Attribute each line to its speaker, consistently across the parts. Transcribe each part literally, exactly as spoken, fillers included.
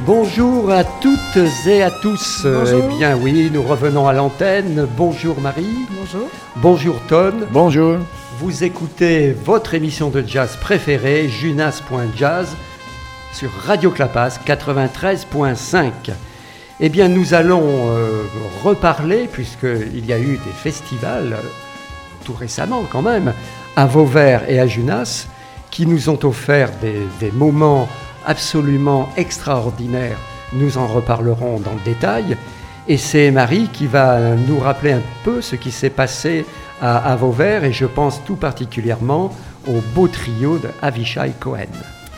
Speaker 1: Bonjour à toutes et à tous.
Speaker 2: Bonjour.
Speaker 1: Eh bien oui, nous revenons à l'antenne. Bonjour Marie.
Speaker 2: Bonjour.
Speaker 1: Bonjour Ton.
Speaker 3: Bonjour.
Speaker 1: Vous écoutez votre émission de jazz préférée, Junas point jazz, sur Radio Clapas quatre-vingt-treize point cinq. Eh bien nous allons euh, reparler, puisqu'il y a eu des festivals, euh, tout récemment quand même, à Vauvert et à Junas, qui nous ont offert des, des moments absolument extraordinaire. Nous en reparlerons dans le détail. Et c'est Marie qui va nous rappeler un peu ce qui s'est passé à, à Vauvert, et je pense tout particulièrement au beau trio de Avishai Cohen.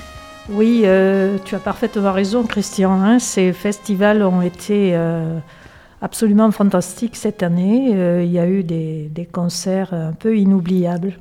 Speaker 2: Oui, euh, tu as parfaitement raison, Christian. Hein, ces festivals ont été euh, absolument fantastiques cette année. Euh, il y a eu des, des concerts un peu inoubliables.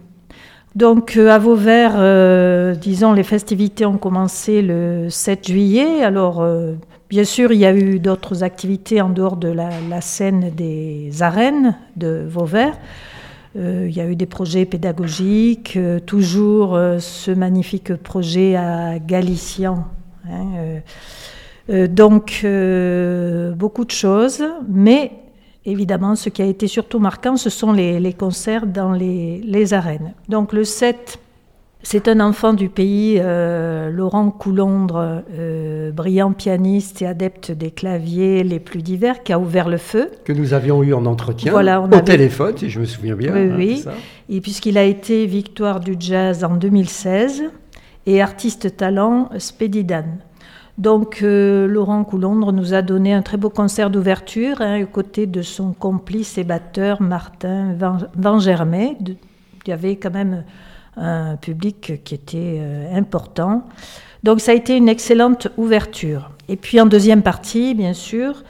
Speaker 2: Donc euh, à Vauvert, euh, disons, les festivités ont commencé le sept juillet. Alors, euh, bien sûr, il y a eu d'autres activités en dehors de la, la scène des arènes de Vauvert. Euh, il y a eu des projets pédagogiques, euh, toujours euh, ce magnifique projet à Galician. Hein, euh, euh, donc, euh, beaucoup de choses, mais évidemment, ce qui a été surtout marquant, ce sont les, les concerts dans les, les arènes. Donc le sept, c'est un enfant du pays, euh, Laurent Coulondre, euh, brillant pianiste et adepte des claviers les plus divers, qui a ouvert le feu.
Speaker 1: Que nous avions eu en entretien,
Speaker 2: voilà, on
Speaker 1: au
Speaker 2: avait...
Speaker 1: téléphone, si je me souviens bien.
Speaker 2: Oui,
Speaker 1: hein,
Speaker 2: oui.
Speaker 1: c'est ça.
Speaker 2: Et puisqu'il a été victoire du jazz en deux mille seize et artiste talent Spedidan. Donc, euh, Laurent Coulondre nous a donné un très beau concert d'ouverture, hein, aux côtés de son complice et batteur Martin Vangermet. Il y avait quand même un public qui était euh, important. Donc, ça a été une excellente ouverture. Et puis, en deuxième partie, bien sûr,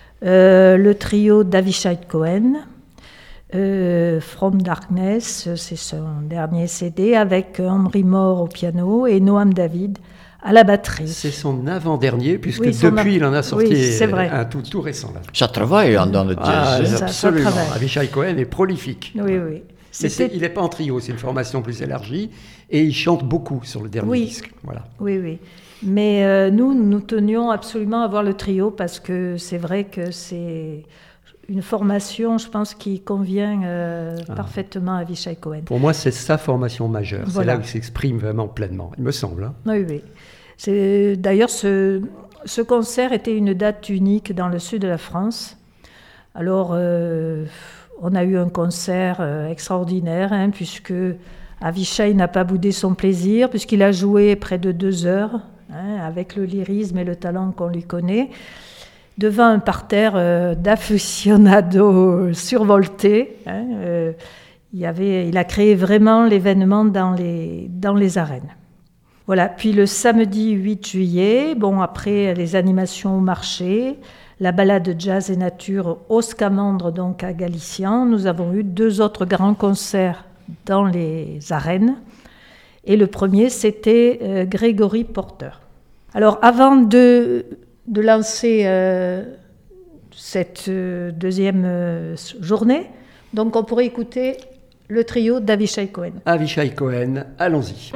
Speaker 2: euh, le trio d'Avishai Cohen, euh, From Darkness, c'est son dernier C D, avec Henry Moore au piano et Noam David à la batterie.
Speaker 1: C'est son avant-dernier, puisque
Speaker 2: oui,
Speaker 1: depuis,
Speaker 2: a...
Speaker 1: il en a sorti
Speaker 2: oui, c'est vrai.
Speaker 1: un tout, tout récent. Là.
Speaker 3: Ça travaille dans le
Speaker 1: ah,
Speaker 3: jazz.
Speaker 2: Ça,
Speaker 1: absolument.
Speaker 2: ça
Speaker 1: Avishai Cohen est prolifique.
Speaker 2: Oui,
Speaker 1: voilà.
Speaker 2: oui.
Speaker 1: Mais c'est, il n'est pas en trio, c'est une formation plus élargie, et il chante beaucoup sur le dernier
Speaker 2: oui.
Speaker 1: disque. Voilà.
Speaker 2: Oui, oui. Mais euh, nous, nous tenions absolument à voir le trio, parce que c'est vrai que c'est une formation, je pense, qui convient euh, ah. parfaitement à Avishai Cohen.
Speaker 1: Pour moi, c'est sa formation majeure.
Speaker 2: Voilà.
Speaker 1: C'est là où il s'exprime vraiment pleinement, il me semble. Hein.
Speaker 2: Oui, oui. C'est, d'ailleurs, ce, ce concert était une date unique dans le sud de la France. Alors, euh, on a eu un concert euh, extraordinaire, hein, puisque Avishai n'a pas boudé son plaisir, puisqu'il a joué près de deux heures, hein, avec le lyrisme et le talent qu'on lui connaît, devant un parterre euh, d'aficionados survoltés. Hein, euh, il, y avait, il a créé vraiment l'événement dans les, dans les arènes. Voilà, puis le samedi huit juillet, bon, après les animations au marché, la balade jazz et nature au Scamandre, donc à Galician, nous avons eu deux autres grands concerts dans les arènes. Et le premier, c'était euh, Grégory Porter. Alors, avant de, de lancer euh, cette euh, deuxième euh, journée, donc on pourrait écouter le trio d'Avishai Cohen.
Speaker 1: Avishai Cohen, allons-y.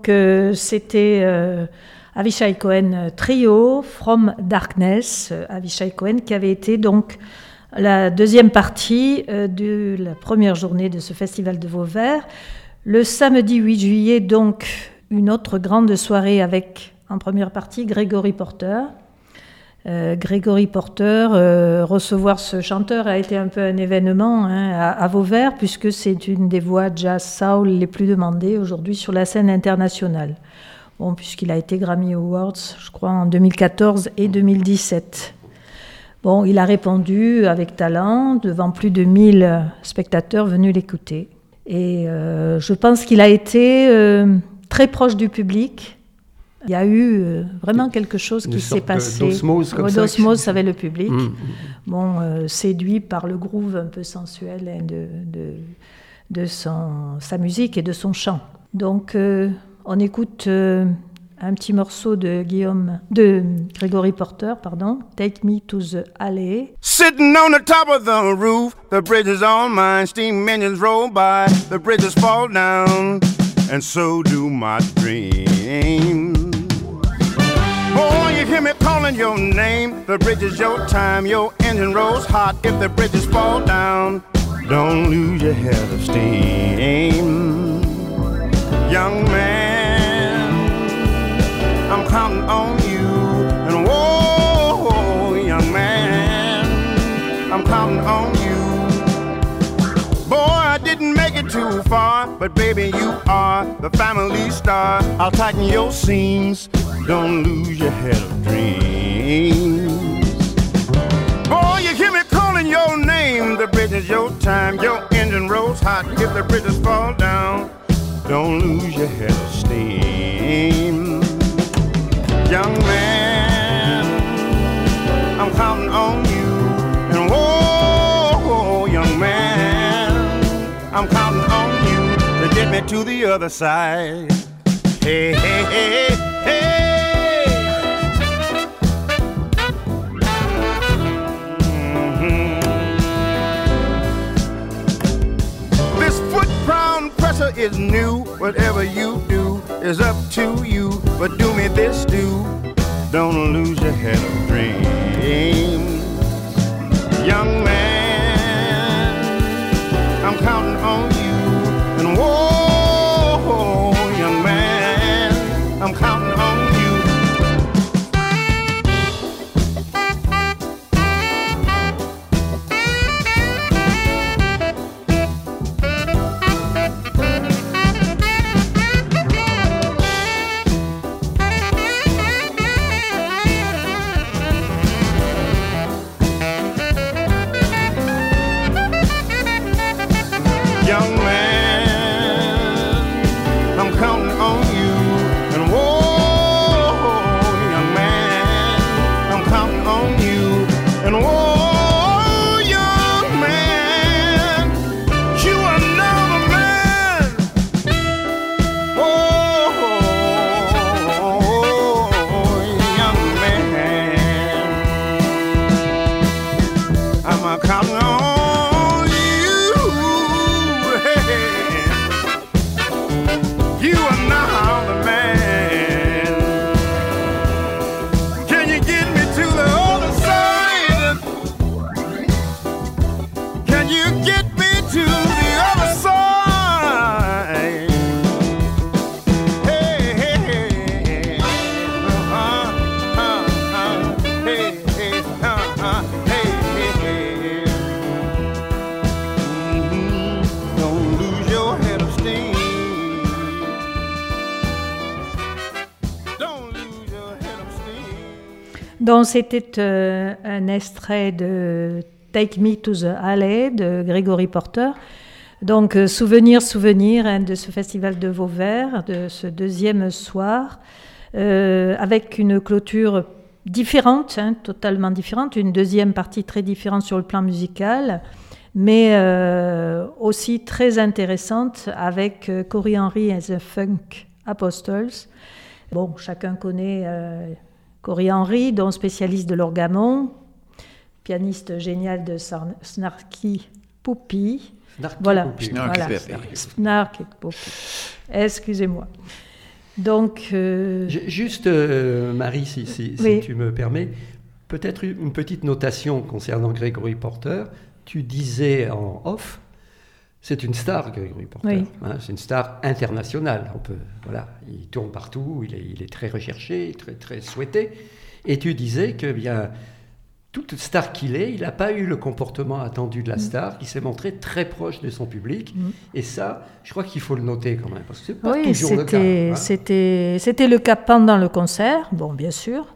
Speaker 2: Donc euh, c'était euh, Avishai Cohen Trio, From Darkness, euh, Avishai Cohen, qui avait été donc la deuxième partie euh, de la première journée de ce festival de Vauvert. Le samedi huit juillet, donc, une autre grande soirée avec, en première partie, Gregory Porter. Euh, Gregory Porter, euh, recevoir ce chanteur a été un peu un événement hein, à, à Vauvert, puisque c'est une des voix jazz soul les plus demandées aujourd'hui sur la scène internationale. Bon, puisqu'il a été Grammy Awards, je crois, en deux mille quatorze et deux mille dix-sept. Bon, il a répondu avec talent devant plus de mille spectateurs venus l'écouter. Et euh, je pense qu'il a été euh, très proche du public. Il y a eu euh, vraiment quelque chose qui s'est passé.
Speaker 1: D'osmose comme
Speaker 2: ouais,
Speaker 1: ça.
Speaker 2: D'osmose avec le public.
Speaker 1: Mmh.
Speaker 2: Bon, euh, séduit par le groove un peu sensuel hein, de, de, de son, sa musique et de son chant. Donc, euh, on écoute euh, un petit morceau de Guillaume, de Gregory Porter, pardon, Take Me to the Alley.
Speaker 3: Sitting on the top of the roof, the bridge is all mine, steam engines roll by, the bridges fall down, and so do my dreams. Oh, you hear me calling your name, the bridge is your time, your engine rolls hot, if the bridges fall down, don't lose your head of steam. Young man, I'm counting on you, and whoa, young man, I'm counting on you. Boy, I didn't make it too far, but baby, you are the family star. I'll tighten your seams, don't lose your head of dreams. Boy, you hear me calling your name, the bridge is your time, your engine rolls hot, if the bridges fall down, don't lose your head of steam. Young man, I'm counting on you, and whoa, young man, I'm counting on you to get me to the other side. Hey, hey, hey, hey. Mm-hmm. This foot pound pressure is new. Whatever you do is up to you. But do me this, do. Don't lose your head of dreams. Young man, I'm counting on you. And whoa, young man, I'm counting on you.
Speaker 2: Donc c'était euh, un extrait de Take Me to the Alley de Gregory Porter. Donc euh, souvenir, souvenir hein, de ce festival de Vauvert, de ce deuxième soir, euh, avec une clôture différente, hein, totalement différente, une deuxième partie très différente sur le plan musical, mais euh, aussi très intéressante avec euh, Cory Henry and the Funk Apostles. Bon, chacun connaît euh, Cory Henry, dont spécialiste de l'orgamon, pianiste génial de Sar- Snarky Puppy.
Speaker 1: Snarky
Speaker 2: voilà,
Speaker 1: Puppy.
Speaker 2: voilà.
Speaker 4: Snarky Puppy.
Speaker 2: Snarky Puppy. Excusez-moi. Donc, euh...
Speaker 1: Juste, euh, Marie, si, si,
Speaker 2: oui.
Speaker 1: si tu me permets, peut-être une petite notation concernant Gregory Porter. Tu disais en off, c'est une star, Gregory Porter.
Speaker 2: Oui.
Speaker 1: Hein, c'est une star internationale. On peut, voilà, il tourne partout, il est, il est très recherché, très, très souhaité. Et tu disais que bien, toute star qu'il est, il n'a pas eu le comportement attendu de la star, mmh. qui s'est montré très proche de son public. Mmh. Et ça, je crois qu'il faut le noter quand même, parce que c'est pas
Speaker 2: oui,
Speaker 1: toujours le cas. Hein.
Speaker 2: C'était, c'était le cas pendant le concert, bon, bien sûr,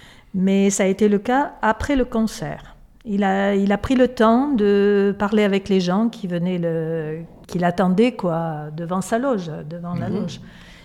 Speaker 2: mais ça a été le cas après le concert. Il a, il a pris le temps de parler avec les gens qui venaient, le, qui l'attendaient quoi, devant sa loge, devant mmh. la loge.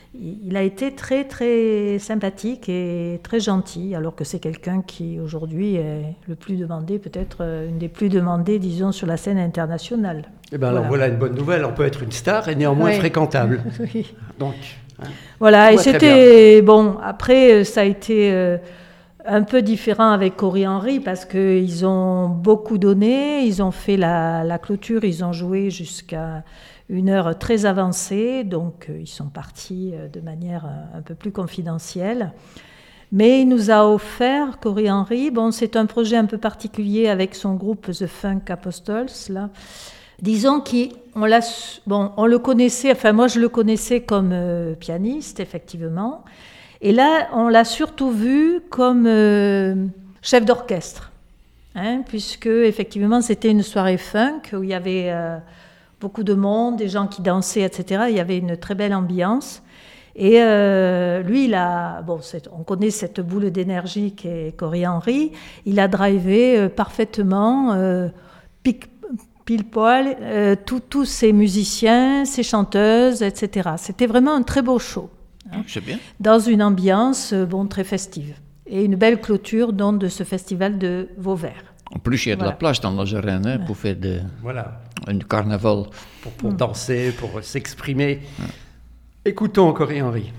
Speaker 2: Il a été très, très sympathique et très gentil, alors que c'est quelqu'un qui, aujourd'hui, est le plus demandé, peut-être une des plus demandées, disons, sur la scène internationale.
Speaker 1: Eh bien, alors voilà. voilà une bonne nouvelle, on peut être une star et néanmoins oui. fréquentable.
Speaker 2: oui.
Speaker 1: Donc, hein,
Speaker 2: voilà, et c'était... Bon, après, ça a été euh, un peu différent avec Cory Henry, parce qu'ils ont beaucoup donné, ils ont fait la, la clôture, ils ont joué jusqu'à... une heure très avancée, donc euh, ils sont partis euh, de manière euh, un peu plus confidentielle. Mais il nous a offert, Cory Henry, bon, c'est un projet un peu particulier avec son groupe The Funk Apostles, là. Disons qu'on l'a, bon, on le connaissait, enfin moi je le connaissais comme euh, pianiste, effectivement, et là on l'a surtout vu comme euh, chef d'orchestre, hein, puisque effectivement c'était une soirée funk où il y avait... Euh, beaucoup de monde, des gens qui dansaient, et cetera. Il y avait une très belle ambiance. Et euh, lui, il a, bon, on connaît cette boule d'énergie qu'est Cory Henry. Il a drivé euh, parfaitement, euh, pic, pile poil, euh, tous ces musiciens, ces chanteuses, et cetera. C'était vraiment un très beau show. Hein,
Speaker 4: c'est bien.
Speaker 2: Dans une ambiance, euh, bon, très festive. Et une belle clôture donc, de ce festival de Vauvert.
Speaker 4: En plus, il y a de voilà. la place dans les arènes hein, pour faire de,
Speaker 1: voilà.
Speaker 4: un carnaval.
Speaker 1: Pour, pour mmh. danser, pour s'exprimer. Mmh. Écoutons Cory Henry.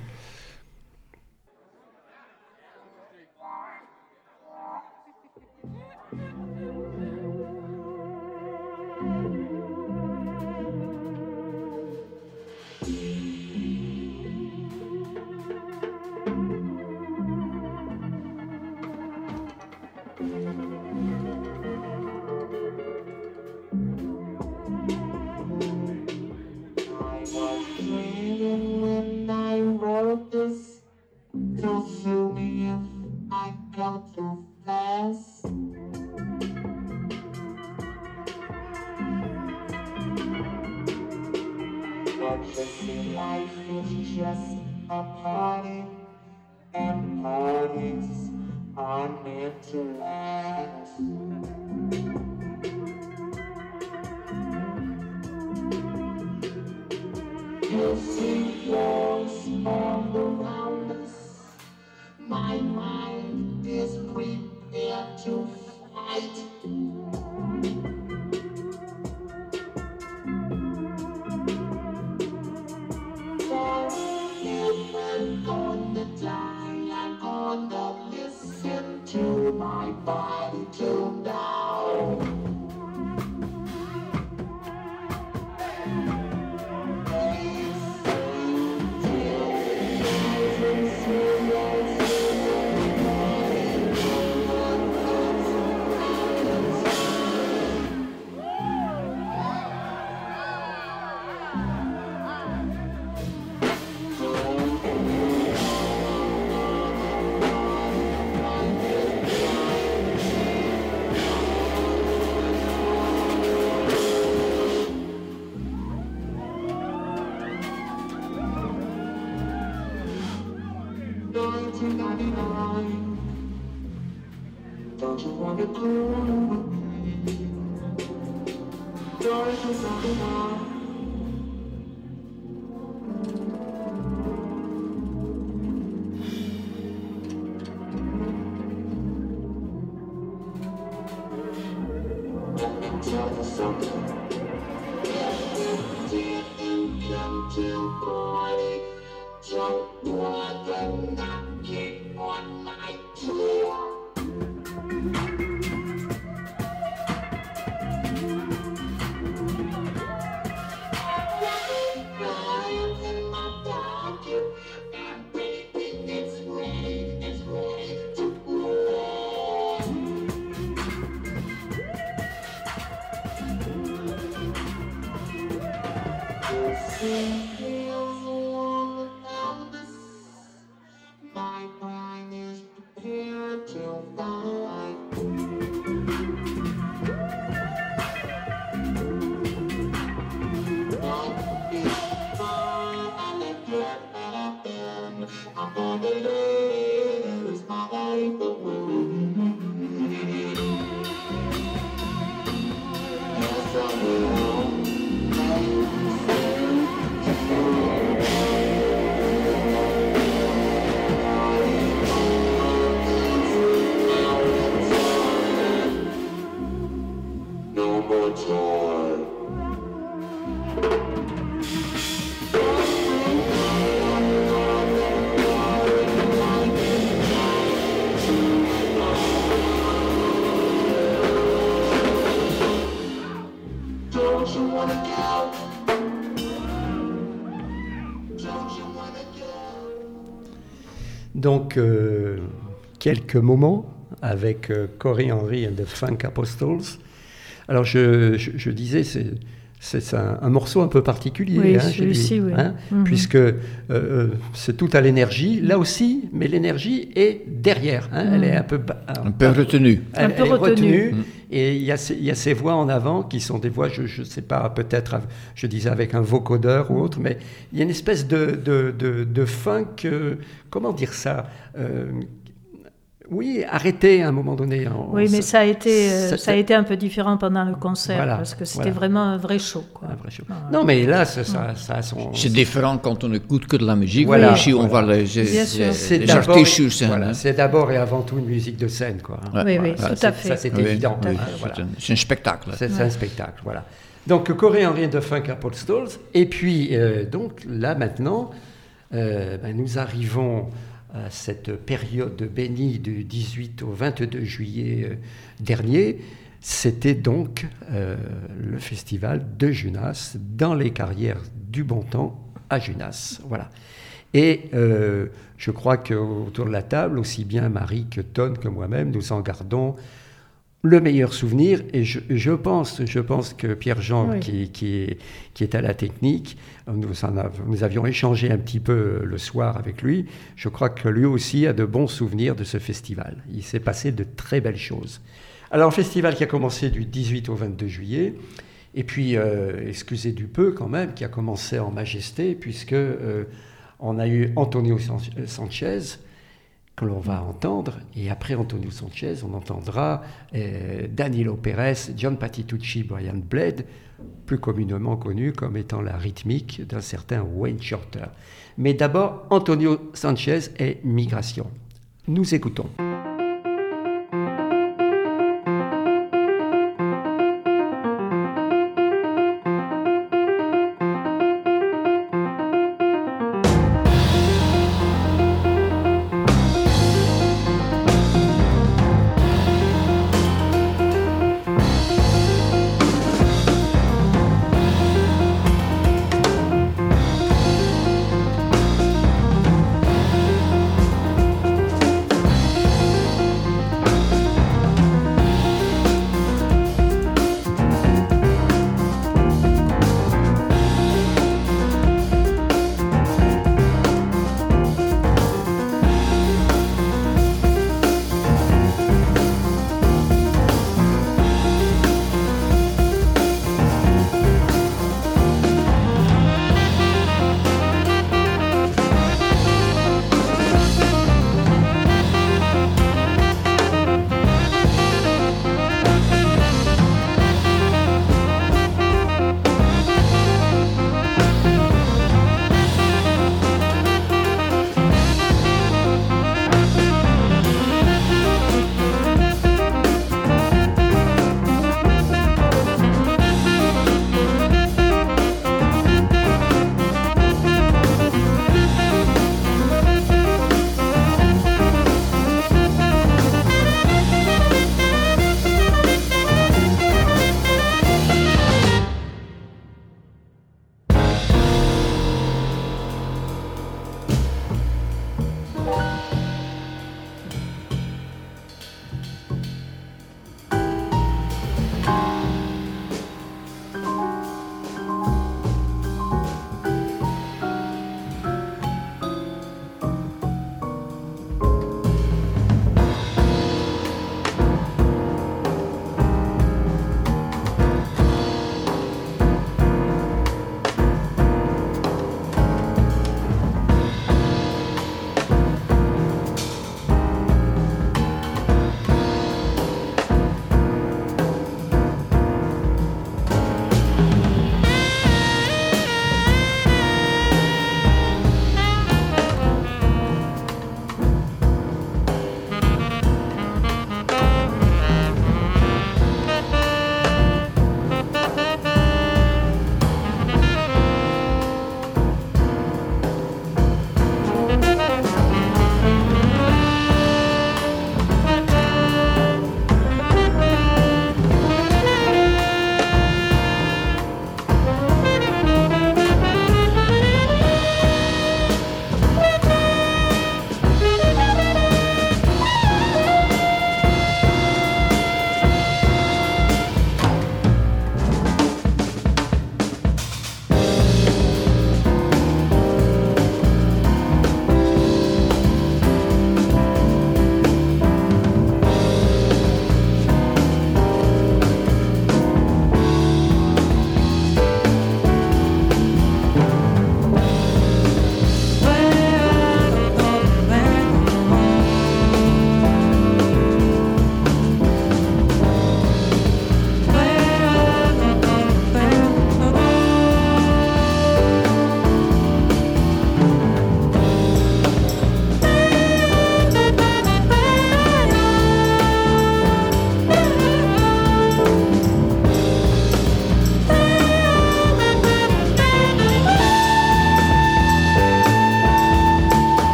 Speaker 1: Donc, euh, quelques moments avec euh, Cory Henry and the Funk Apostles. Alors, je, je, je disais, c'est, c'est un, un morceau un peu particulier.
Speaker 2: Oui,
Speaker 1: hein,
Speaker 2: celui-ci, oui.
Speaker 1: Hein,
Speaker 2: mm-hmm.
Speaker 1: Puisque euh, c'est tout à l'énergie, là aussi, mais l'énergie est derrière. Hein, mm. Elle est un peu...
Speaker 4: Un peu retenue.
Speaker 1: Elle,
Speaker 2: un peu
Speaker 1: elle est
Speaker 2: retenue.
Speaker 1: retenue. Mm. Et il y, a ces, il y a ces voix en avant qui sont des voix, je ne sais pas, peut-être, je disais avec un vocodeur ou autre, mais il y a une espèce de, de, de, de funk, euh, comment dire ça euh, oui, arrêté à un moment donné. On,
Speaker 2: oui, mais ça a, été,
Speaker 1: ça,
Speaker 2: ça a été un peu différent pendant le concert, voilà, parce que c'était voilà. vraiment un vrai show. Quoi.
Speaker 1: Un vrai show. Ah, non, mais là, ça, ça, ça a son...
Speaker 4: C'est différent quand on n'écoute que de la musique.
Speaker 1: Voilà,
Speaker 4: mais ici,
Speaker 1: voilà.
Speaker 4: on voit les, les, les artistes sur scène.
Speaker 1: Voilà, c'est d'abord et avant tout une musique de scène. Quoi.
Speaker 2: Ouais. Oui, oui, voilà, tout à fait.
Speaker 1: Ça, c'est
Speaker 4: oui,
Speaker 1: évident.
Speaker 4: Oui,
Speaker 1: hein,
Speaker 4: c'est,
Speaker 1: voilà.
Speaker 4: un, c'est un spectacle.
Speaker 1: C'est,
Speaker 2: ouais.
Speaker 1: c'est un spectacle, voilà. Donc, Cory Henry and the Funk Apostles. Et puis, euh, donc, là, maintenant, euh, ben, nous arrivons... à cette période bénie du dix-huit au vingt-deux juillet euh, dernier, c'était donc euh, le festival de Junas dans les carrières du Bon Temps à Junas. Voilà. Et euh, je crois qu'autour de la table, aussi bien Marie que Ton que moi-même, nous en gardons le meilleur souvenir, et je, je, pense, je pense que Pierre-Jean, oui. qui, qui, est, qui est à la technique, nous, en av- nous avions échangé un petit peu le soir avec lui, je crois que lui aussi a de bons souvenirs de ce festival. Il s'est passé de très belles choses. Alors, un festival qui a commencé du dix-huit au vingt-deux juillet, et puis, euh, excusez du peu quand même, qui a commencé en majesté, puisque euh, on a eu Antonio Sanchez, que l'on va entendre, et après Antonio Sanchez, on entendra euh, Danilo Pérez, John Patitucci, Brian Blade, plus communément connu comme étant la rythmique d'un certain Wayne Shorter. Mais d'abord, Antonio Sanchez et Migration. Nous écoutons.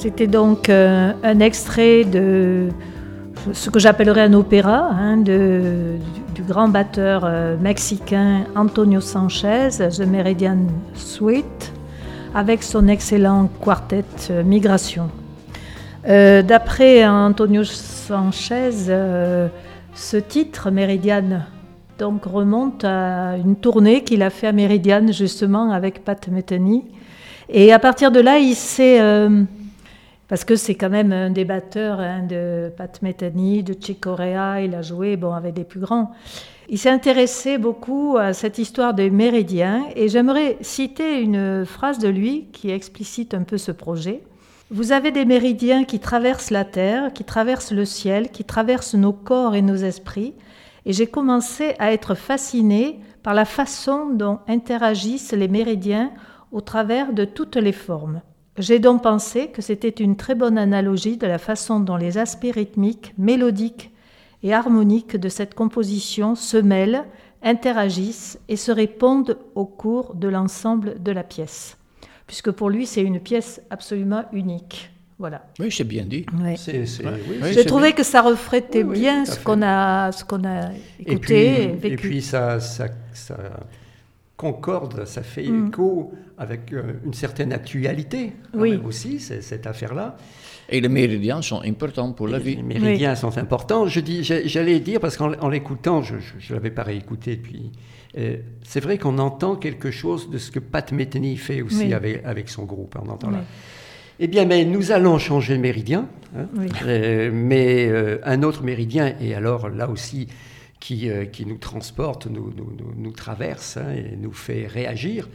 Speaker 2: C'était donc euh, un extrait de ce que j'appellerais un opéra, hein, de, du, du grand batteur euh, mexicain Antonio Sanchez, The Meridian Suite, avec son excellent quartet euh, Migration. Euh, d'après Antonio Sanchez, euh, ce titre, Meridian, donc, remonte à une tournée qu'il a fait à Meridian, justement, avec Pat Metheny. Et à partir de là, il s'est... Euh, parce que c'est quand même un des batteurs hein, de Pat Metheny, de Chick Corea, il a joué bon, avec des plus grands. Il s'est intéressé beaucoup à cette histoire des méridiens, et j'aimerais citer une phrase de lui qui explicite un peu ce projet. « Vous avez des méridiens qui traversent la terre, qui traversent le ciel, qui traversent nos corps et nos esprits, et j'ai commencé à être fasciné par la façon dont interagissent les méridiens au travers de toutes les formes. J'ai donc pensé que c'était une très bonne analogie de la façon dont les aspects rythmiques, mélodiques et harmoniques de cette composition se mêlent, interagissent et se répondent au cours de l'ensemble de la pièce. » Puisque pour lui, c'est une pièce absolument unique. Voilà.
Speaker 4: Oui, c'est bien dit.
Speaker 2: Oui.
Speaker 1: C'est, c'est, oui,
Speaker 2: J'ai
Speaker 1: c'est
Speaker 2: trouvé
Speaker 1: bien.
Speaker 2: que ça reflétait
Speaker 1: oui, oui,
Speaker 2: bien ce qu'on, a, ce qu'on a écouté et,
Speaker 1: et, puis,
Speaker 2: vécu.
Speaker 1: Et puis ça, ça, ça concorde, ça fait
Speaker 2: mm.
Speaker 1: écho avec euh, une certaine actualité
Speaker 2: oui.
Speaker 1: même aussi, c'est, cette affaire-là.
Speaker 4: Et les méridiens sont importants pour la vie.
Speaker 1: Les méridiens
Speaker 2: oui.
Speaker 1: sont importants. Je dis, j'allais dire, parce qu'en en l'écoutant, je ne l'avais pas réécouté depuis... Euh, c'est vrai qu'on entend quelque chose de ce que Pat Metheny fait aussi oui. avec, avec son groupe. On entend oui. là. Eh bien, mais nous allons changer de méridien, hein, oui. euh, mais euh, un autre méridien, et alors là aussi, qui, euh, qui nous transporte, nous, nous, nous, nous traverse hein, et nous fait réagir,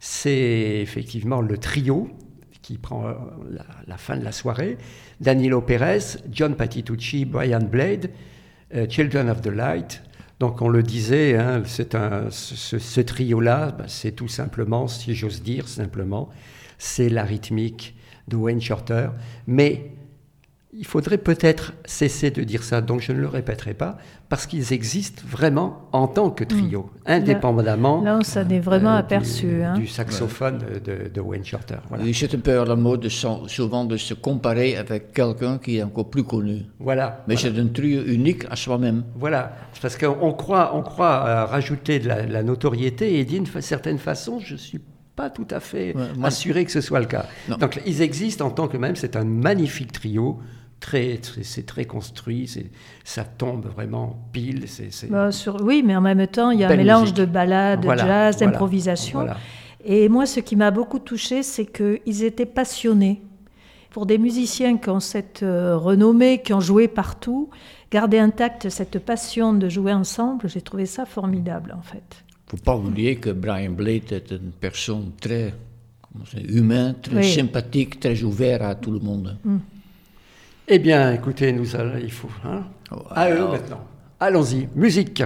Speaker 1: c'est effectivement le trio qui prend la, la fin de la soirée, Danilo Pérez, John Patitucci, Brian Blade, euh, Children of the Light. Donc on le disait, hein, c'est un, ce, ce trio-là, ben, c'est tout simplement, si j'ose dire simplement, c'est la rythmique de Wayne Shorter, mais il faudrait peut-être cesser de dire ça, donc je ne le répéterai pas, parce qu'ils existent vraiment en tant que trio, mmh. indépendamment
Speaker 2: là, là, ça n'est vraiment euh, aperçu,
Speaker 1: du,
Speaker 2: hein.
Speaker 1: du saxophone ouais. de, de Wayne Shorter. Voilà.
Speaker 4: Oui, c'est un peu à la mode souvent de se comparer avec quelqu'un qui est encore plus connu.
Speaker 1: Voilà.
Speaker 4: Mais
Speaker 1: voilà.
Speaker 4: c'est un trio unique à soi-même.
Speaker 1: Voilà, parce qu'on croit, on croit à rajouter de la, de la notoriété, et d'une certaine façon, je suis pas tout à fait ouais, moi, assuré que ce soit le cas. Non. Donc ils existent en tant que même, c'est un magnifique trio, très, très, c'est très construit, c'est, ça tombe vraiment pile. C'est, c'est...
Speaker 2: Bah, sur, oui, mais en même temps, il y a Belle un mélange musique. de ballades,
Speaker 1: voilà,
Speaker 2: de jazz,
Speaker 1: voilà,
Speaker 2: d'improvisation.
Speaker 1: Voilà.
Speaker 2: Et moi, ce qui m'a beaucoup touchée, c'est qu'ils étaient passionnés. Pour des musiciens qui ont cette euh, renommée, qui ont joué partout, garder intacte cette passion de jouer ensemble, j'ai trouvé ça formidable, en fait.
Speaker 4: Il ne faut pas oublier que Brian Blade est une personne très humaine, très
Speaker 2: oui.
Speaker 4: sympathique, très ouverte à tout le monde.
Speaker 2: Mm.
Speaker 1: Eh bien, écoutez, nous allons, il faut... Hein,
Speaker 4: oh,
Speaker 1: à eux maintenant. Allons-y, musique.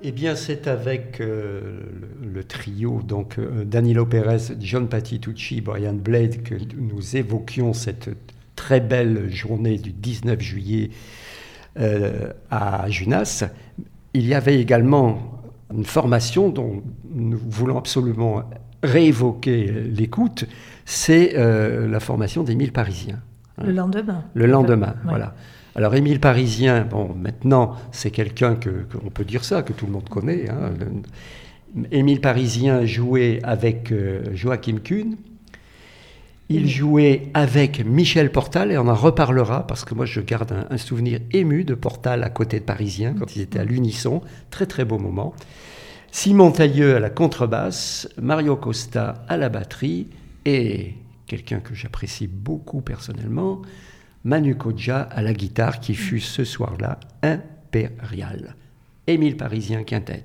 Speaker 1: Eh bien, c'est avec euh, le, le trio, donc euh, Danilo Pérez, John Patitucci, Brian Blade, que nous évoquions cette très belle journée du dix-neuf juillet euh, à Junas. Il y avait également une formation dont nous voulons absolument réévoquer l'écoute, c'est euh, la formation des Mille Parisiens.
Speaker 2: Le lendemain.
Speaker 1: Le lendemain,
Speaker 2: ouais.
Speaker 1: Voilà. Alors, Émile Parisien, bon, maintenant, c'est quelqu'un que, que on peut dire ça, que tout le monde connaît. Hein. Le, Émile Parisien jouait avec euh, Joachim Kuhn. Il mmh. jouait avec Michel Portal, et on en reparlera, parce que moi, je garde un, un souvenir ému de Portal à côté de Parisien, quand ils étaient à l'unisson. Très, très beau moment. Simon Tailleux à la contrebasse, Mario Costa à la batterie, et quelqu'un que j'apprécie beaucoup personnellement, Manu Kodja à la guitare, qui fut ce soir-là impérial. Émile Parisien Quintet.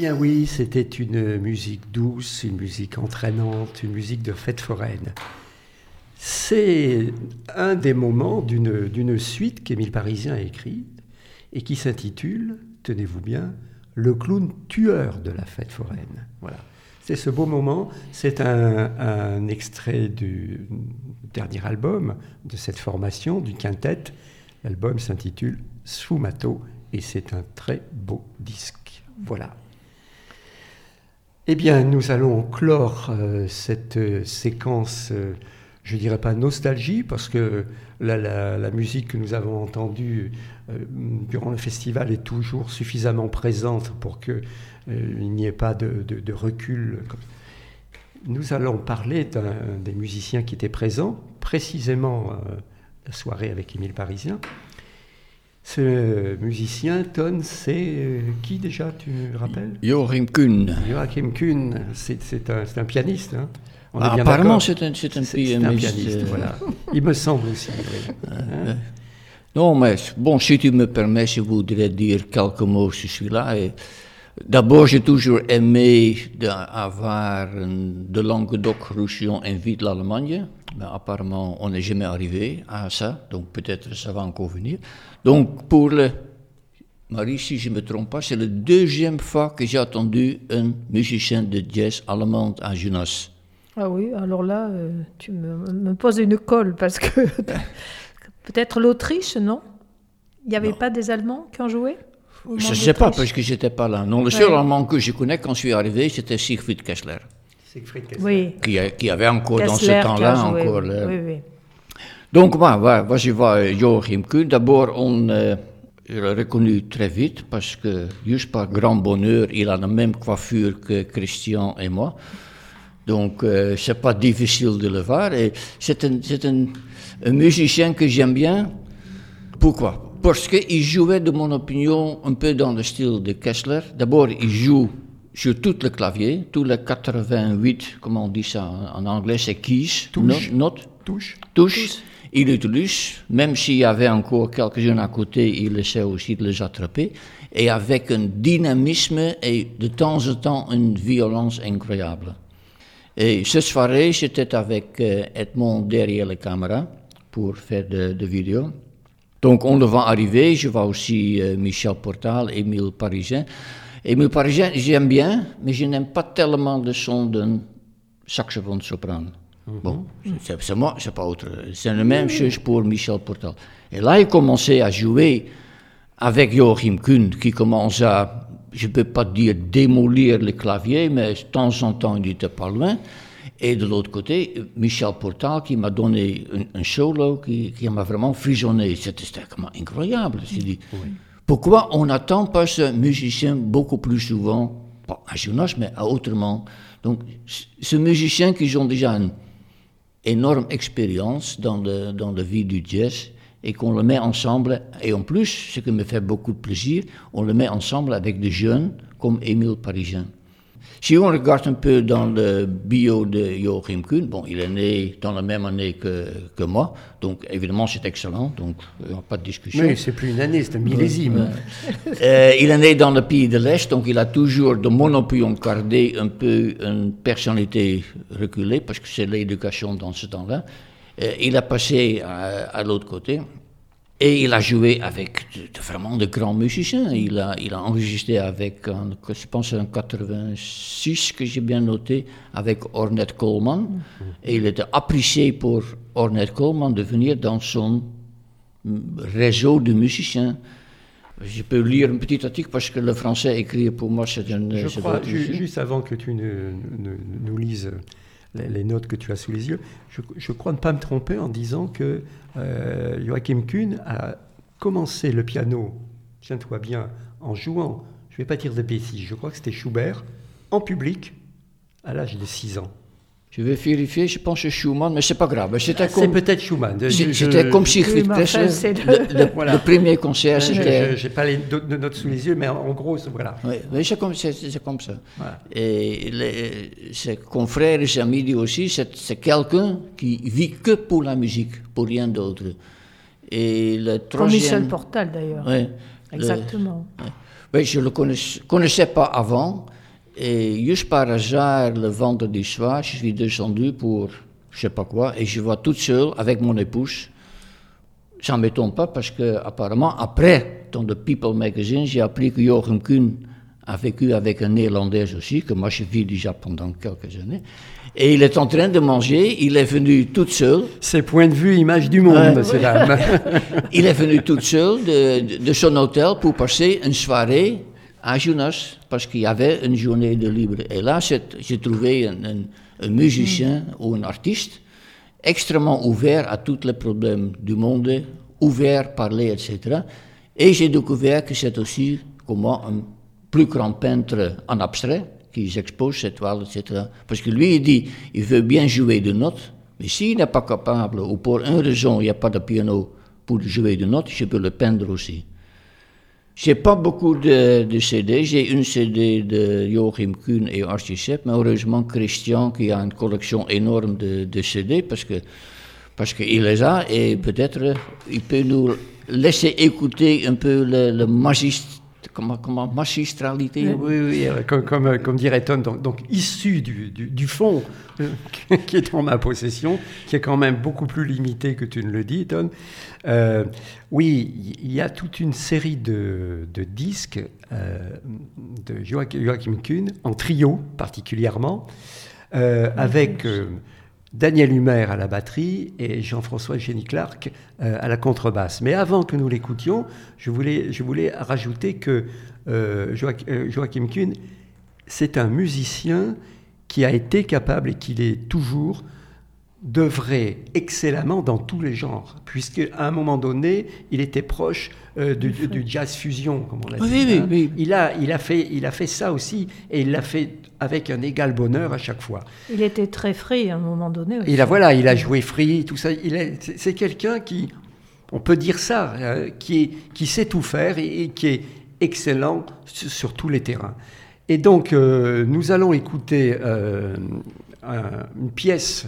Speaker 1: bien oui, c'était une musique douce, une musique entraînante, une musique de fête foraine. C'est un des moments d'une, d'une suite qu'Émile Parisien a écrite et qui s'intitule, tenez-vous bien, Le clown tueur de la fête foraine. Voilà. C'est ce beau moment, c'est un, un extrait du dernier album de cette formation, du quintet. L'album s'intitule Sfumato et c'est un très beau disque. Voilà. Eh bien, nous allons clore euh, cette euh, séquence, euh, je ne dirais pas nostalgie, parce que la, la, la musique que nous avons entendue euh, durant le festival est toujours suffisamment présente pour qu'il euh, n'y ait pas de, de, de recul. Nous allons parler d'un des musiciens qui étaient présents, précisément euh, la soirée avec Émile Parisien. Ce musicien, Ton, c'est euh, qui déjà, tu me rappelles?
Speaker 4: Joachim Kuhn.
Speaker 1: Joachim Kuhn, c'est, c'est, un, c'est un pianiste. Hein. On est
Speaker 4: Ah,
Speaker 1: bien
Speaker 4: apparemment,
Speaker 1: d'accord.
Speaker 4: c'est un, c'est un,
Speaker 1: C'est,
Speaker 4: pi-
Speaker 1: c'est un
Speaker 4: pianiste,
Speaker 1: pianiste,
Speaker 4: euh,
Speaker 1: voilà. Il me semble aussi. Oui. Hein?
Speaker 4: Non, mais bon, si tu me permets, je voudrais dire quelques mots sur celui-là. Et d'abord, j'ai toujours aimé de, avoir un, de Languedoc-Roussillon invite l'Allemagne, mais apparemment, on n'est jamais arrivé à ça, donc peut-être ça va encore venir. Donc, pour le... Marie, si je ne me trompe pas, c'est la deuxième fois que j'ai entendu un musicien de jazz allemand à Junas.
Speaker 2: Ah oui, alors là, euh, tu me, me poses une colle parce que peut-être l'Autriche, non? Il n'y avait
Speaker 4: Non.
Speaker 2: pas des Allemands qui ont joué? au
Speaker 4: Je ne
Speaker 2: moment
Speaker 4: sais pas,
Speaker 2: d'Autriche
Speaker 4: parce que je n'étais pas là. Non, le seul
Speaker 2: Ouais.
Speaker 4: Allemand que je connais quand je suis arrivé, c'était Siegfried Kessler,
Speaker 1: Siegfried Kessler.
Speaker 2: Oui,
Speaker 4: qui, a- qui avait encore dans
Speaker 2: Kessler
Speaker 4: ce
Speaker 2: qui a
Speaker 4: temps-là
Speaker 2: joué,
Speaker 4: encore...
Speaker 2: oui,
Speaker 4: le-
Speaker 2: oui, oui.
Speaker 4: Donc, voilà, voilà, moi, je vois Joachim Kuhn. D'abord, on euh, l'a reconnu très vite, parce que, juste par grand bonheur, il a la même coiffure que Christian et moi. Donc, euh, c'est pas difficile de le voir. Et c'est un, c'est un, un musicien que j'aime bien. Pourquoi? Parce qu'il jouait, de mon opinion, un peu dans le style de Kessler. D'abord, il joue sur tout le clavier, tous les quatre-vingt-huit, comment on dit ça en, en anglais, c'est keys,
Speaker 1: Touche.
Speaker 4: no- notes,
Speaker 1: Touche.
Speaker 4: touches. Il utilise, même s'il y avait encore quelques-uns à côté, il essaie aussi de les attraper, et avec un dynamisme et de temps en temps une violence incroyable. Et cette soirée, j'étais avec euh, Edmond derrière la caméra pour faire de, de vidéos. Donc on le voit arriver, je vois aussi euh, Michel Portal, Émile Parisien. Émile Parisien, j'aime bien, mais je n'aime pas tellement le son d'un saxophone soprano. Bon, c'est, c'est moi, c'est pas autre. C'est la même chose pour Michel Portal. Et là, il commençait à jouer avec Joachim Kuhn, qui commence à, je ne peux pas dire démolir le clavier, mais de temps en temps, il n'était pas loin. Et de l'autre côté, Michel Portal, qui m'a donné un, un solo qui, qui m'a vraiment frissonné. C'était, c'était vraiment incroyable. Je dis, pourquoi on n'attend pas ce musicien beaucoup plus souvent, pas à Jonas, mais à autrement. Donc, ce musicien qui ont déjà une énorme expérience dans, le, dans la vie du jazz et qu'on le met ensemble, et en plus, ce qui me fait beaucoup de plaisir, on le met ensemble avec des jeunes comme Émile Parisien. Si on regarde un peu dans le bio de Joachim Kuhn, bon, il est né dans la même année que, que moi, donc évidemment c'est excellent, donc il n'y a pas de discussion.
Speaker 1: Mais c'est plus une année, c'est un millésime.
Speaker 4: Euh, il est né dans le pays de l'Est, donc il a toujours, de mon opinion, gardé un peu une personnalité reculée, parce que c'est l'éducation dans ce temps-là. Euh, il a passé à, à l'autre côté. Et il a joué avec de, de, vraiment de grands musiciens. Il a, il a enregistré avec, en, je pense en quatre-vingt-six, que j'ai bien noté, avec Ornette Coleman. Mm-hmm. Et il était apprécié pour Ornette Coleman de venir dans son réseau de musiciens. Je peux lire un petit article parce que le français écrit pour moi, c'est un...
Speaker 1: Je
Speaker 4: c'est
Speaker 1: crois,
Speaker 4: votre
Speaker 1: ju-
Speaker 4: musique.
Speaker 1: juste avant que tu ne, ne- nous lises les, les notes que tu as sous les yeux, je, je crois ne pas me tromper en disant que euh, Joachim Kuhn a commencé le piano, tiens-toi bien, en jouant, je ne vais pas dire de bêtises, je crois que c'était Schubert, en public, à l'âge de six ans.
Speaker 4: Je vais vérifier, je pense que Schumann, mais c'est pas grave. C'était
Speaker 1: Ah, c'est
Speaker 4: comme,
Speaker 1: peut-être Schumann. Je-
Speaker 4: c'est-
Speaker 1: je-
Speaker 4: c'était comme Siegfried
Speaker 2: Oui, mais enfin,
Speaker 4: Kessler.
Speaker 2: c'est
Speaker 4: Le,
Speaker 2: le-
Speaker 4: le-
Speaker 1: Voilà.
Speaker 4: le premier concert,
Speaker 1: Je
Speaker 4: c'était...
Speaker 1: n'ai pas les do- notes sous les yeux, mais en, en gros, c'est- voilà.
Speaker 4: Oui, oui, c'est comme, c'est, c'est comme ça.
Speaker 1: Voilà.
Speaker 4: Et les, ses confrères et ses amis disent aussi, c'est, c'est quelqu'un qui vit que pour la musique, pour rien d'autre. Et le
Speaker 2: Comme
Speaker 4: troisième...
Speaker 2: Michel Portal d'ailleurs.
Speaker 4: Ouais, le-
Speaker 2: Exactement.
Speaker 4: ouais. Oui, je ne le connaissais, connaissais pas avant. Et juste par hasard, le vendredi soir, je suis descendu pour je ne sais pas quoi, et je vois toute seule avec mon épouse. Ça ne m'étonne pas parce que apparemment, après, dans le People Magazine, j'ai appris que Joachim Kuhn a vécu avec un Néerlandais aussi, que moi je vis déjà pendant quelques années. Et il est en train de manger, il est venu toute seule.
Speaker 1: C'est point de vue, image du monde,
Speaker 4: euh,
Speaker 1: monsieur Dame.
Speaker 4: Il est venu toute seule de, de, de son hôtel pour passer une soirée à Jonas, parce qu'il y avait une journée de libre. Et là, j'ai trouvé un, un, un musicien mm. ou un artiste extrêmement ouvert à tous les problèmes du monde, ouvert, parler, et cetera. Et j'ai découvert que c'est aussi comment un plus grand peintre en abstrait, qui expose ses toiles, et cetera. Parce que lui, il dit, il veut bien jouer de notes, mais s'il n'est pas capable, ou pour une raison, il n'y a pas de piano pour jouer de notes, je peux le peindre aussi. J'ai pas beaucoup de, de C D, j'ai une C D de Joachim Kuhn et Archie Shepp, mais heureusement Christian qui a une collection énorme de, de C D, parce que parce qu'il les a, et peut-être il peut nous laisser écouter un peu le, le magist, comment, comment, magistralité.
Speaker 1: Oui, oui, comme, comme, comme dirait Ton, donc, donc issu du, du, du fond euh, qui est en ma possession, qui est quand même beaucoup plus limité que tu ne le dis, Ton. Euh, oui, il y a toute une série de, de disques euh, de Joachim Kuhn, en trio particulièrement, euh, avec euh, Daniel Humer à la batterie et Jean-François Jenny-Clark euh, à la contrebasse. Mais avant que nous l'écoutions, je voulais, je voulais rajouter que euh, Joachim Kuhn, c'est un musicien qui a été capable, et qu'il est toujours, d'œuvrer excellemment dans tous les genres, puisqu'à un moment donné, il était proche euh, du, du jazz fusion, comme on l'a dit.
Speaker 4: Oui, oui,
Speaker 1: hein.
Speaker 4: oui.
Speaker 1: Il a, il a fait, il a fait ça aussi, et il l'a fait avec un égal bonheur à chaque fois.
Speaker 2: Il était très free à un moment donné aussi.
Speaker 1: Il a, voilà, il a joué free, tout ça. Il est, c'est, c'est quelqu'un qui, on peut dire ça, euh, qui, est, qui sait tout faire et, et qui est excellent sur, sur tous les terrains. Et donc, euh, nous allons écouter euh, un, une pièce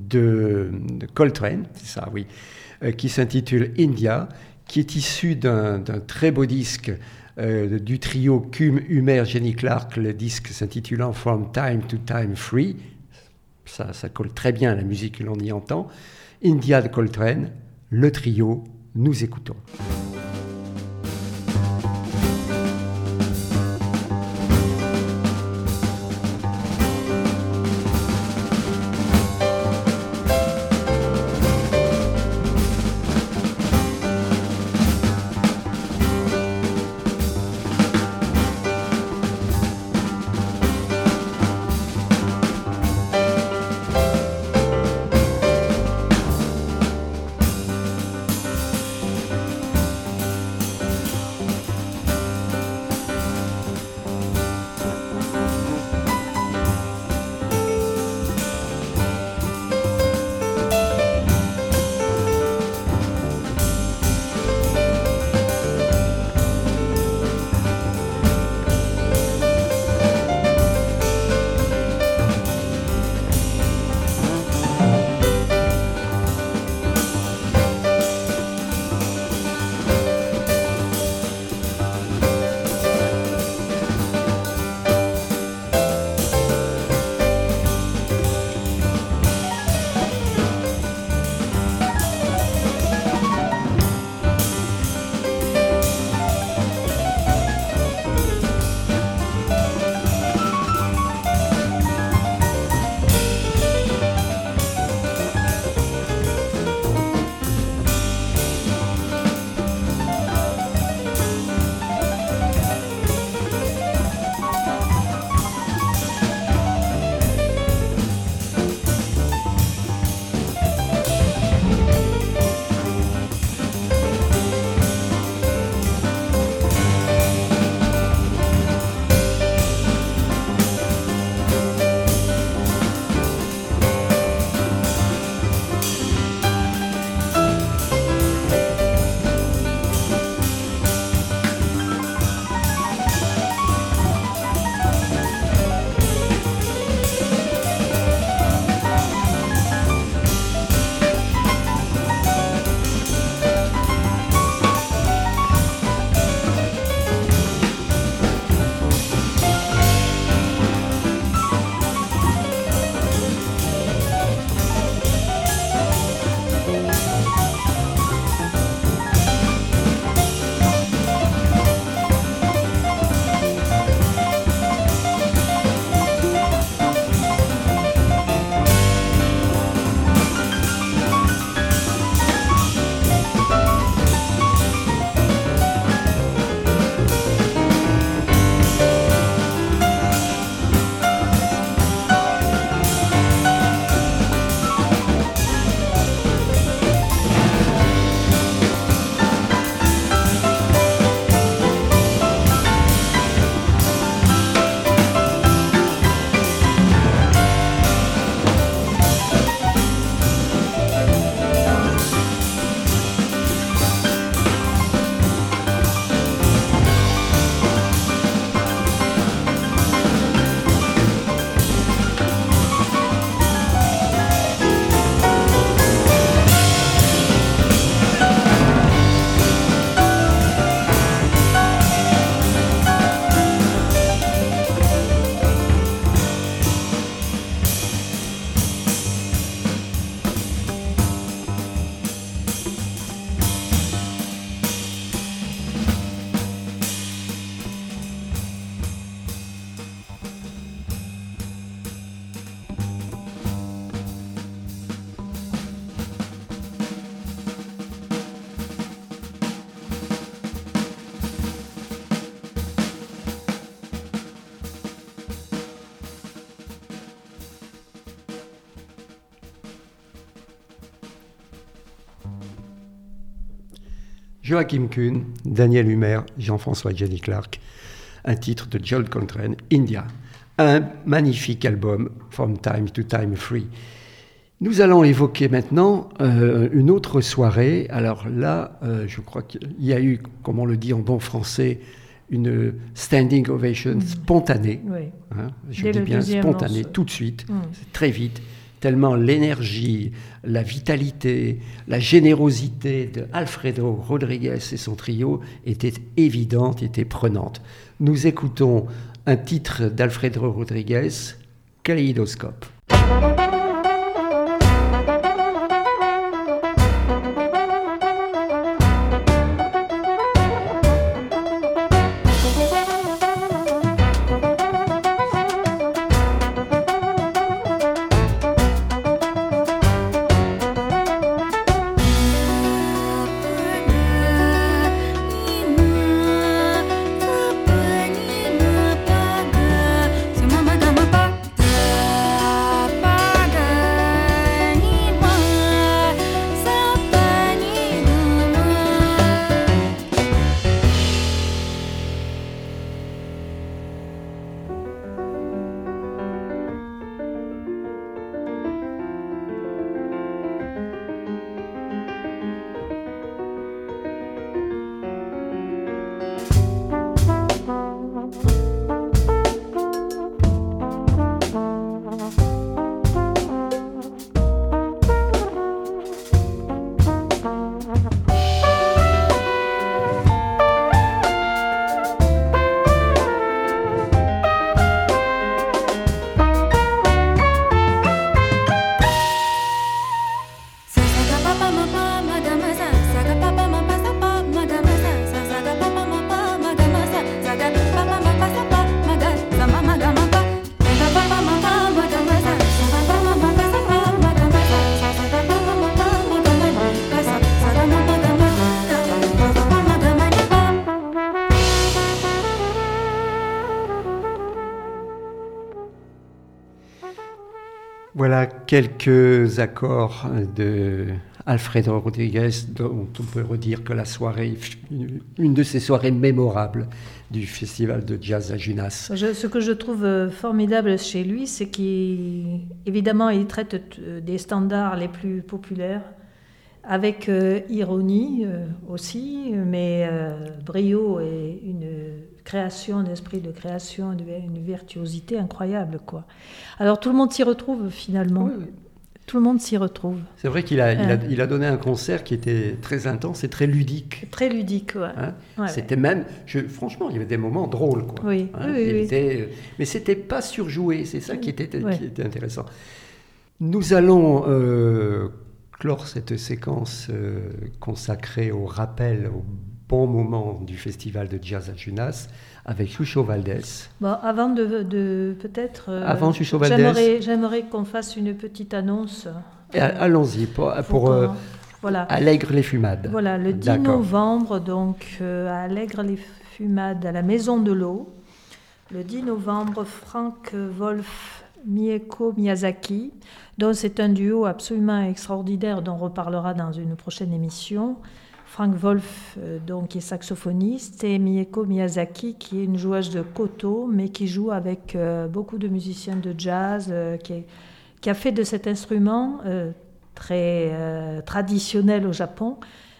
Speaker 1: de, de Coltrane, c'est ça, oui, euh, qui s'intitule India, qui est issue d'un, d'un très beau disque euh, du trio Kuhn, Humer, Jenny Clark, le disque s'intitulant From Time to Time Free. Ça, ça colle très bien à la musique que l'on y entend. India de Coltrane, le trio, nous écoutons. Joachim Kuhn, Daniel Humer, Jean-François Jenny Clark, un titre de John Coltrane, India. Un magnifique album, From Time to Time Free. Nous allons évoquer maintenant euh, une autre soirée. Alors là, euh, je crois qu'il y a eu, comme on le dit en bon français, une standing ovation mmh. spontanée. Oui. Hein, je Dès dis bien spontanée, morceau. Tout de suite, mmh. c'est très vite, tellement l'énergie, la vitalité, la générosité de Alfredo Rodriguez et son trio était évidente, était prenante. Nous écoutons un titre d'Alfredo Rodriguez, Kaleidoscope. Voilà quelques accords de Alfredo Rodriguez, dont on peut redire que la soirée, une de ces soirées mémorables du Festival de Jazz à Junas.
Speaker 2: Je, ce que je trouve formidable chez lui, c'est qu'évidemment, il traite des standards les plus populaires, avec euh, ironie euh, aussi, mais euh, brio et une création, un esprit de création, une virtuosité incroyable, quoi. Alors tout le monde s'y retrouve finalement. Oui, oui. Tout le monde s'y retrouve.
Speaker 1: C'est vrai qu'il a, il a, il a donné un concert qui était très intense et très ludique.
Speaker 2: Très ludique, ouais.
Speaker 1: Hein
Speaker 2: ouais
Speaker 1: c'était
Speaker 2: ouais.
Speaker 1: même, je, franchement, il y avait des moments drôles, quoi.
Speaker 2: Oui,
Speaker 1: hein
Speaker 2: oui, oui,
Speaker 1: était,
Speaker 2: oui.
Speaker 1: Mais c'était pas surjoué, c'est ça qui était,
Speaker 2: ouais.
Speaker 1: qui était intéressant. Nous allons euh, clore cette séquence euh, consacrée au rappel, au bon moment du Festival de Jazz à Junas, avec Chucho Valdés.
Speaker 2: Bon, avant de, de peut-être... Euh,
Speaker 1: avant Chucho Valdés...
Speaker 2: J'aimerais, j'aimerais qu'on fasse une petite annonce.
Speaker 1: Et euh, allons-y, pour, pour euh, voilà. Allègre les Fumades.
Speaker 2: Voilà, le dix D'accord. novembre, donc, euh, à Allègre les Fumades, à la Maison de l'Eau. Le dix novembre, Frank Wolf, Mieko Miyazaki, dont c'est un duo absolument extraordinaire dont on reparlera dans une prochaine émission. Frank Wolf, euh, donc, qui est saxophoniste, et Mieko Miyazaki, qui est une joueuse de koto, mais qui joue avec euh, beaucoup de musiciens de jazz, euh, qui, est, qui a fait de cet instrument euh, très euh, traditionnel au Japon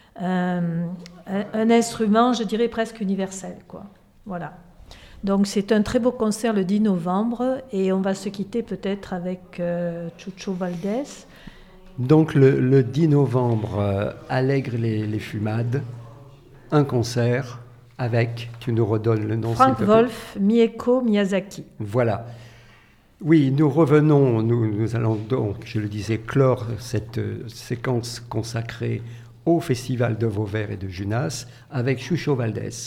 Speaker 2: euh, un, un instrument, je dirais, presque universel, quoi. Voilà. Donc c'est un très beau concert le dix novembre, et on va se quitter peut-être avec euh, Chucho Valdés.
Speaker 1: Donc le, le dix novembre, euh, Allègre les, les Fumades, un concert avec, tu nous redonnes le nom.
Speaker 2: Frank Wolf, Mieko Miyazaki.
Speaker 1: Voilà. Oui, nous revenons, nous, nous allons donc, je le disais, clore cette euh, séquence consacrée au Festival de Vauvert et de Junas avec Chucho Valdés.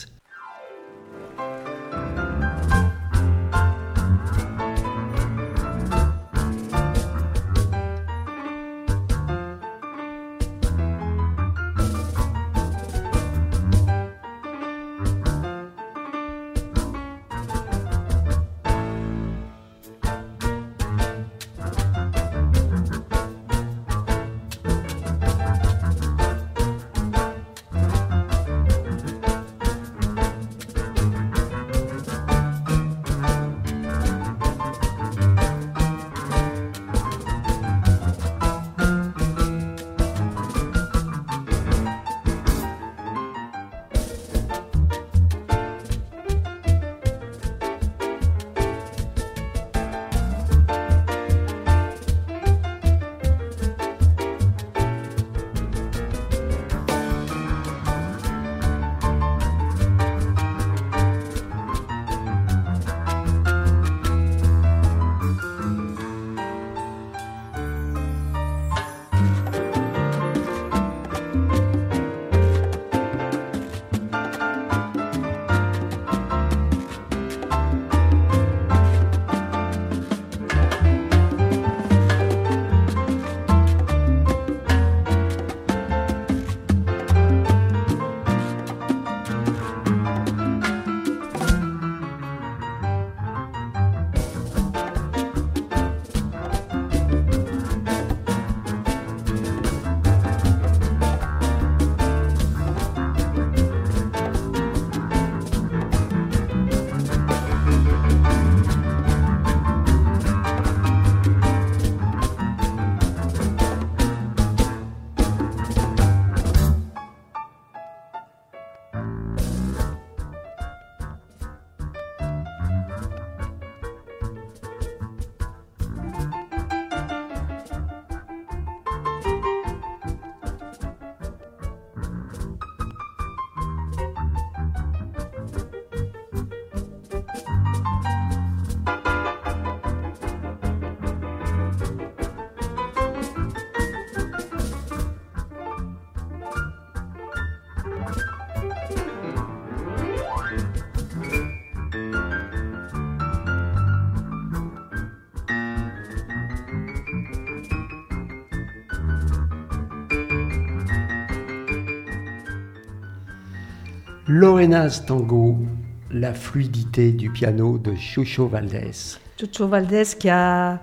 Speaker 1: Lorena's Tango, la fluidité du piano de Chucho Valdés.
Speaker 2: Chucho Valdés qui a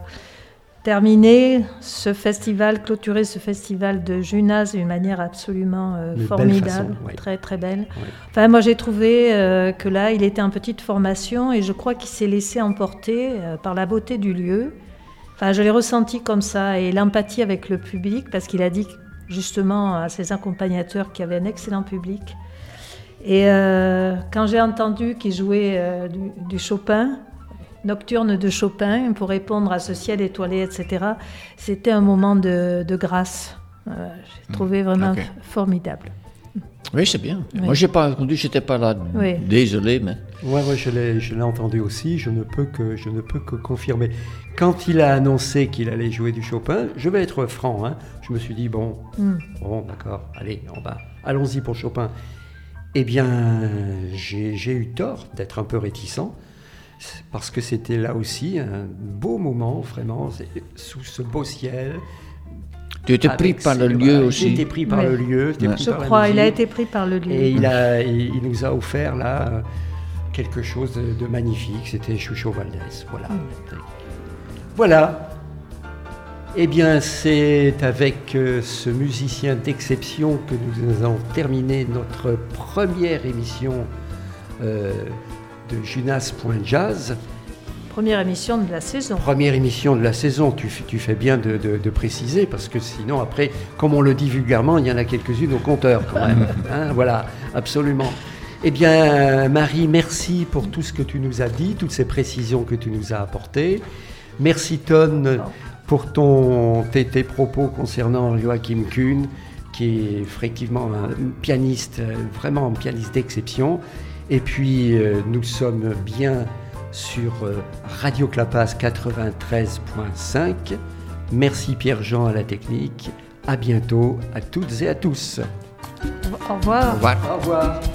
Speaker 2: terminé ce festival, clôturé ce festival de Junas d'une manière absolument euh, formidable,
Speaker 1: façon, ouais.
Speaker 2: très très belle.
Speaker 1: Ouais.
Speaker 2: Enfin, moi j'ai trouvé euh, que là, il était en petite formation et je crois qu'il s'est laissé emporter euh, par la beauté du lieu. Enfin, je l'ai ressenti comme ça et l'empathie avec le public parce qu'il a dit justement à ses accompagnateurs qu'il y avait un excellent public. Et euh, quand j'ai entendu qu'il jouait euh, du, du Chopin, Nocturne de Chopin, pour répondre à ce ciel étoilé, et cetera, c'était un moment de, de grâce. Euh, j'ai trouvé vraiment
Speaker 4: okay.
Speaker 2: f- formidable.
Speaker 4: Oui, c'est bien.
Speaker 2: Oui.
Speaker 4: Moi, je n'ai pas entendu, je n'étais pas là.
Speaker 2: Oui.
Speaker 4: Désolé, mais...
Speaker 1: Ouais, ouais, je l'ai, je l'ai entendu aussi, je ne peux que, je ne peux que confirmer. Quand il a annoncé qu'il allait jouer du Chopin, je vais être franc, hein, je me suis dit, bon,
Speaker 2: Mm.
Speaker 1: bon, d'accord, allez, on va, allons-y pour Chopin. Eh bien, j'ai, j'ai eu tort d'être un peu réticent, parce que c'était là aussi un beau moment, vraiment, c'est, sous ce beau ciel.
Speaker 4: Tu étais pris par le lieu
Speaker 1: voilà,
Speaker 4: aussi.
Speaker 1: Il était pris par
Speaker 2: Oui.
Speaker 1: le lieu.
Speaker 4: Ouais.
Speaker 1: Pris
Speaker 2: Je
Speaker 1: par la
Speaker 2: crois, il a
Speaker 1: musique.
Speaker 2: été pris par le lieu.
Speaker 1: Et il, a, il, il nous a offert là euh, quelque chose de, de magnifique. C'était Chucho Valdés. Voilà.
Speaker 2: Mm.
Speaker 1: Voilà. Eh bien, c'est avec euh, ce musicien d'exception que nous allons terminer notre première émission euh, de Junas.jazz.
Speaker 2: Première émission de la saison.
Speaker 1: Première émission de la saison, tu, f- tu fais bien de, de- de préciser, parce que sinon, après, comme on le dit vulgairement, il y en a quelques-unes au compteur quand même. Hein, voilà, absolument. Eh bien, Marie, merci pour tout ce que tu nous as dit, toutes ces précisions que tu nous as apportées. Merci, Ton, pour ton, tes, tes propos concernant Joachim Kuhn, qui est effectivement un pianiste, vraiment un pianiste d'exception. Et puis, euh, nous sommes bien sur euh, Radio Clapas quatre-vingt-treize point cinq. Merci Pierre-Jean à la technique. À bientôt à toutes et à tous.
Speaker 2: Au revoir.
Speaker 4: Au revoir.
Speaker 1: Au revoir.